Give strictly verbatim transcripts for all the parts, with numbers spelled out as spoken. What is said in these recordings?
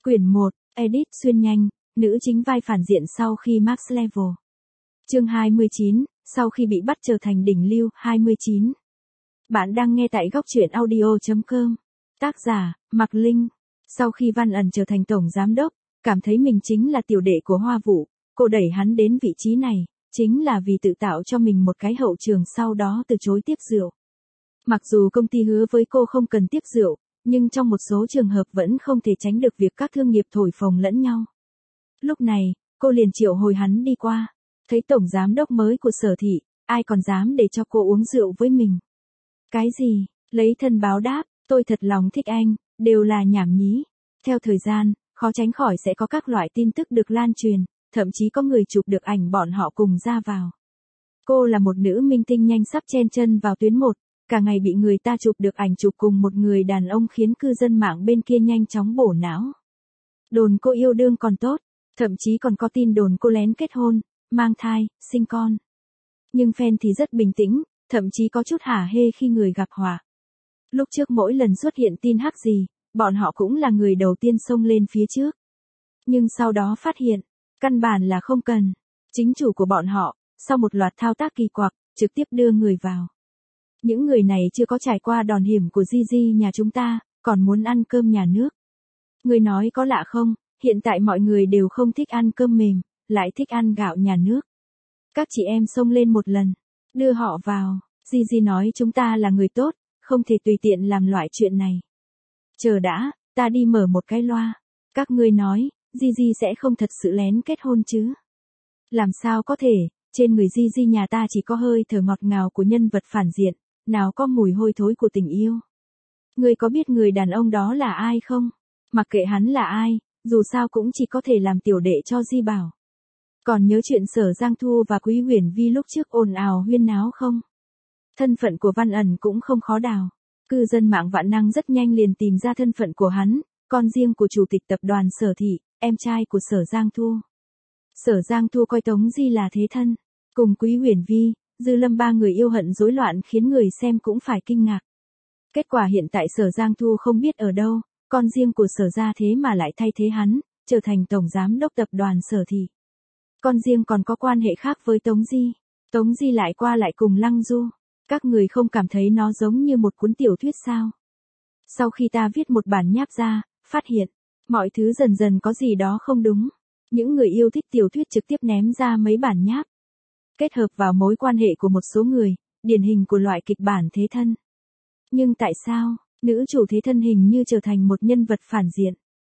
Quyển một, Edit xuyên nhanh, nữ chính vai phản diện sau khi Max Level. Chương hai mươi chín, sau khi bị bắt trở thành đỉnh lưu, hai mươi chín. Bạn đang nghe tại góc truyện audio chấm com. Tác giả, Mạc Linh. Sau khi Văn Ẩn trở thành tổng giám đốc, cảm thấy mình chính là tiểu đệ của Hoa Vũ, cô đẩy hắn đến vị trí này, chính là vì tự tạo cho mình một cái hậu trường sau đó từ chối tiếp rượu. Mặc dù công ty hứa với cô không cần tiếp rượu, nhưng trong một số trường hợp vẫn không thể tránh được việc các thương nghiệp thổi phồng lẫn nhau. Lúc này, cô liền triệu hồi hắn đi qua. Thấy tổng giám đốc mới của Sở Thị, ai còn dám để cho cô uống rượu với mình. Cái gì, lấy thân báo đáp, tôi thật lòng thích anh, đều là nhảm nhí. Theo thời gian, khó tránh khỏi sẽ có các loại tin tức được lan truyền, thậm chí có người chụp được ảnh bọn họ cùng ra vào. Cô là một nữ minh tinh nhanh sắp chen chân vào tuyến một, cả ngày bị người ta chụp được ảnh chụp cùng một người đàn ông khiến cư dân mạng bên kia nhanh chóng bổ não. Đồn cô yêu đương còn tốt, thậm chí còn có tin đồn cô lén kết hôn, mang thai, sinh con. Nhưng fan thì rất bình tĩnh, thậm chí có chút hả hê khi người gặp họa. Lúc trước mỗi lần xuất hiện tin hắc gì, bọn họ cũng là người đầu tiên xông lên phía trước. Nhưng sau đó phát hiện, căn bản là không cần. Chính chủ của bọn họ, sau một loạt thao tác kỳ quặc, trực tiếp đưa người vào. Những người này chưa có trải qua đòn hiểm của Gigi nhà chúng ta, còn muốn ăn cơm nhà nước. Người nói có lạ không, hiện tại mọi người đều không thích ăn cơm mềm, lại thích ăn gạo nhà nước. Các chị em xông lên một lần, đưa họ vào. Gigi nói chúng ta là người tốt, không thể tùy tiện làm loại chuyện này. Chờ đã, ta đi mở một cái loa. Các ngươi nói, Gigi sẽ không thật sự lén kết hôn chứ? Làm sao có thể, trên người Gigi nhà ta chỉ có hơi thở ngọt ngào của nhân vật phản diện, nào có mùi hôi thối của tình yêu. Ngươi có biết người đàn ông đó là ai không? Mặc kệ hắn là ai, dù sao cũng chỉ có thể làm tiểu đệ cho Di Bảo. Còn nhớ chuyện Sở Giang Thu và Quý Huyền Vi lúc trước ồn ào huyên náo không? Thân phận của Văn Ẩn cũng không khó đào. Cư dân mạng vạn năng rất nhanh liền tìm ra thân phận của hắn, con riêng của chủ tịch tập đoàn Sở Thị, em trai của Sở Giang Thu. Sở Giang Thu coi Tống Di là thế thân, cùng Quý Huyền Vi, Dư Lâm ba người yêu hận rối loạn khiến người xem cũng phải kinh ngạc. Kết quả hiện tại Sở Giang Thu không biết ở đâu, con riêng của Sở gia thế mà lại thay thế hắn, trở thành tổng giám đốc tập đoàn Sở Thị. Con riêng còn có quan hệ khác với Tống Di. Tống Di lại qua lại cùng Lăng Du. Các người không cảm thấy nó giống như một cuốn tiểu thuyết sao? Sau khi ta viết một bản nháp ra, phát hiện, mọi thứ dần dần có gì đó không đúng. Những người yêu thích tiểu thuyết trực tiếp ném ra mấy bản nháp. Kết hợp vào mối quan hệ của một số người, điển hình của loại kịch bản thế thân. Nhưng tại sao, nữ chủ thế thân hình như trở thành một nhân vật phản diện?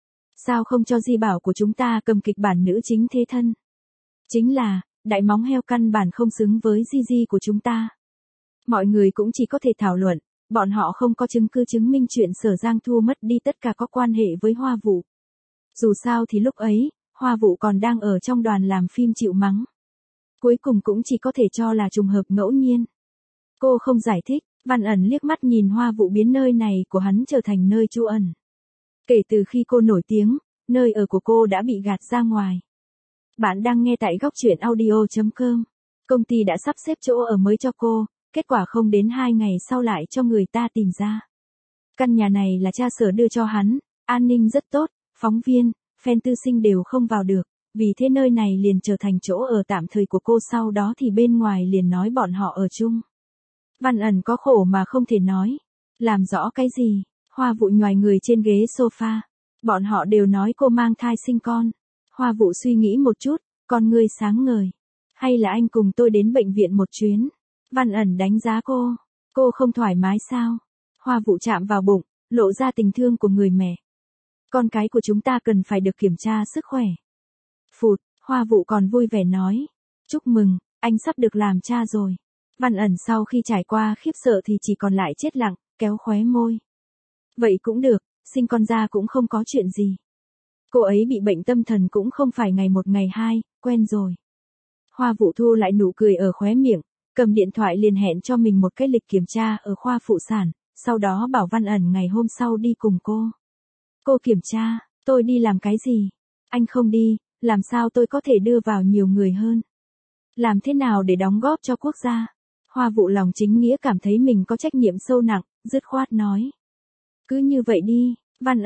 Sao không cho Di Bảo của chúng ta cầm kịch bản nữ chính thế thân? Chính là, đại móng heo căn bản không xứng với Gigi của chúng ta. Mọi người cũng chỉ có thể thảo luận, bọn họ không có chứng cứ chứng minh chuyện Sở Giang Thu mất đi tất cả có quan hệ với Hoa Vũ. Dù sao thì lúc ấy, Hoa Vũ còn đang ở trong đoàn làm phim chịu mắng. Cuối cùng cũng chỉ có thể cho là trùng hợp ngẫu nhiên. Cô không giải thích, Văn Ẩn liếc mắt nhìn Hoa Vũ biến nơi này của hắn trở thành nơi trú ẩn. Kể từ khi cô nổi tiếng, nơi ở của cô đã bị gạt ra ngoài. Bạn đang nghe tại góc truyện audio chấm com. Công ty đã sắp xếp chỗ ở mới cho cô, kết quả không đến hai ngày sau lại cho người ta tìm ra. Căn nhà này là cha Sở đưa cho hắn, an ninh rất tốt, phóng viên, fan tư sinh đều không vào được, vì thế nơi này liền trở thành chỗ ở tạm thời của cô, sau đó thì bên ngoài liền nói bọn họ ở chung. Văn Ẩn có khổ mà không thể nói. Làm rõ cái gì? Hoa Vũ nhoài người trên ghế sofa. Bọn họ đều nói cô mang thai sinh con. Hoa Vũ suy nghĩ một chút, con ngươi sáng ngời. Hay là anh cùng tôi đến bệnh viện một chuyến? Văn Ẩn đánh giá cô. Cô không thoải mái sao? Hoa Vũ chạm vào bụng, lộ ra tình thương của người mẹ. Con cái của chúng ta cần phải được kiểm tra sức khỏe. Phụt, Hoa Vũ còn vui vẻ nói. Chúc mừng, anh sắp được làm cha rồi. Văn Ẩn sau khi trải qua khiếp sợ thì chỉ còn lại chết lặng, kéo khóe môi. Vậy cũng được, sinh con ra cũng không có chuyện gì. Cô ấy bị bệnh tâm thần cũng không phải ngày một ngày hai, quen rồi. Hoa Vũ thu lại nụ cười ở khóe miệng, cầm điện thoại liền hẹn cho mình một cái lịch kiểm tra ở khoa phụ sản, sau đó bảo Văn Ẩn ngày hôm sau đi cùng cô. Cô kiểm tra, tôi đi làm cái gì? Anh không đi, làm sao tôi có thể đưa vào nhiều người hơn? Làm thế nào để đóng góp cho quốc gia? Hoa Vũ lòng chính nghĩa cảm thấy mình có trách nhiệm sâu nặng, dứt khoát nói. Cứ như vậy đi, Văn Ẩn,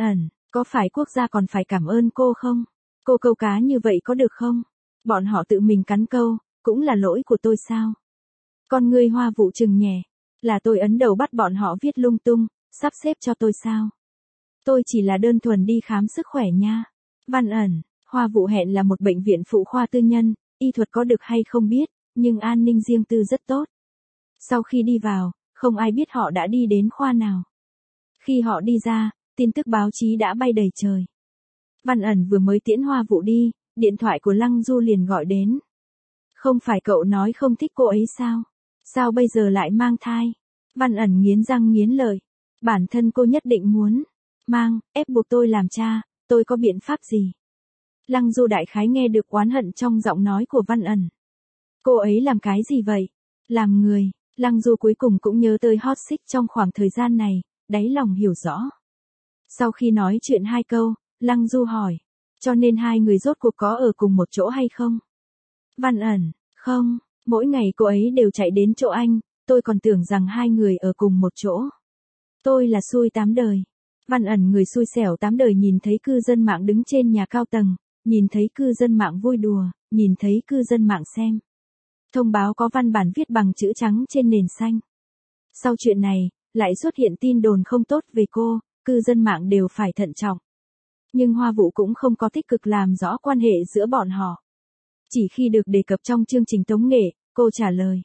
Có phải quốc gia còn phải cảm ơn cô không? Cô câu cá như vậy có được không? Bọn họ tự mình cắn câu, cũng là lỗi của tôi sao? Con ngươi Hoa Vũ trừng nhẹ, là tôi ấn đầu bắt bọn họ viết lung tung, sắp xếp cho tôi sao? Tôi chỉ là đơn thuần đi khám sức khỏe nha. Văn ẩn, Hoa Vũ hẹn là một bệnh viện phụ khoa tư nhân, y thuật có được hay không biết, nhưng an ninh riêng tư rất tốt. Sau khi đi vào, không ai biết họ đã đi đến khoa nào. Khi họ đi ra, tin tức báo chí đã bay đầy trời. Văn ẩn vừa mới tiễn Hoa Vũ đi, điện thoại của Lăng Du liền gọi đến. Không phải cậu nói không thích cô ấy sao? Sao bây giờ lại mang thai? Văn ẩn nghiến răng nghiến lợi. Bản thân cô nhất định muốn mang, ép buộc tôi làm cha, tôi có biện pháp gì? Lăng Du đại khái nghe được oán hận trong giọng nói của Văn ẩn. Cô ấy làm cái gì vậy? Làm người, Lăng Du cuối cùng cũng nhớ tới hot seat trong khoảng thời gian này, đáy lòng hiểu rõ. Sau khi nói chuyện hai câu, Lăng Du hỏi, cho nên hai người rốt cuộc có ở cùng một chỗ hay không? Văn ẩn, không, mỗi ngày cô ấy đều chạy đến chỗ anh, tôi còn tưởng rằng hai người ở cùng một chỗ. Tôi là xui tám đời. Văn ẩn người xui xẻo tám đời nhìn thấy cư dân mạng đứng trên nhà cao tầng, nhìn thấy cư dân mạng vui đùa, nhìn thấy cư dân mạng xem. Thông báo có văn bản viết bằng chữ trắng trên nền xanh. Sau chuyện này, lại xuất hiện tin đồn không tốt về cô, cư dân mạng đều phải thận trọng. Nhưng Hoa Vũ cũng không có tích cực làm rõ quan hệ giữa bọn họ. Chỉ khi được đề cập trong chương trình tống nghệ, cô trả lời.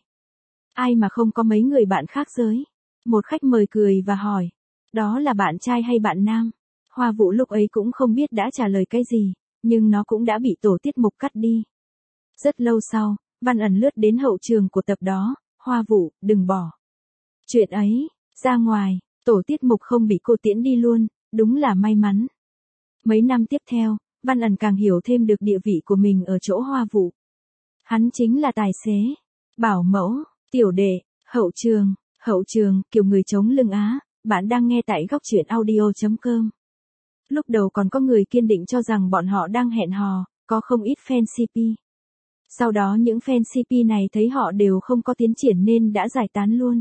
Ai mà không có mấy người bạn khác giới. Một khách mời cười và hỏi. Đó là bạn trai hay bạn nam? Hoa Vũ lúc ấy cũng không biết đã trả lời cái gì, nhưng nó cũng đã bị tổ tiết mục cắt đi. Rất lâu sau, Văn ẩn lướt đến hậu trường của tập đó. Hoa Vũ, đừng bỏ chuyện ấy ra ngoài, tổ tiết mục không bị cô tiễn đi luôn, đúng là may mắn. Mấy năm tiếp theo, Văn ẩn càng hiểu thêm được địa vị của mình ở chỗ Hoa Vũ. Hắn chính là tài xế, bảo mẫu, tiểu đệ, hậu trường, hậu trường, kiểu người chống lưng Á. Bạn đang nghe tại góc truyện audio chấm com. Lúc đầu còn có người kiên định cho rằng bọn họ đang hẹn hò, có không ít fan xê pê. Sau đó những fan xê pê này thấy họ đều không có tiến triển nên đã giải tán luôn.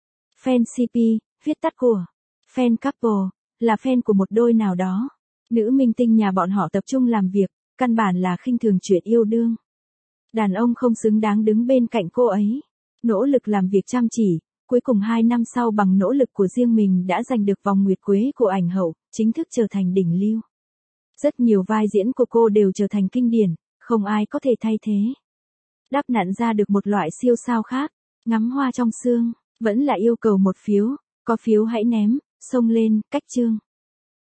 Fan xê pê, viết tắt của fan couple, là fan của một đôi nào đó. Nữ minh tinh nhà bọn họ tập trung làm việc, căn bản là khinh thường chuyện yêu đương. Đàn ông không xứng đáng đứng bên cạnh cô ấy. Nỗ lực làm việc chăm chỉ, cuối cùng hai năm sau bằng nỗ lực của riêng mình đã giành được vòng nguyệt quế của ảnh hậu, chính thức trở thành đỉnh lưu. Rất nhiều vai diễn của cô đều trở thành kinh điển, không ai có thể thay thế. Đắp nặn ra được một loại siêu sao khác, ngắm hoa trong sương, vẫn là yêu cầu một phiếu, có phiếu hãy ném, xông lên, cách chương.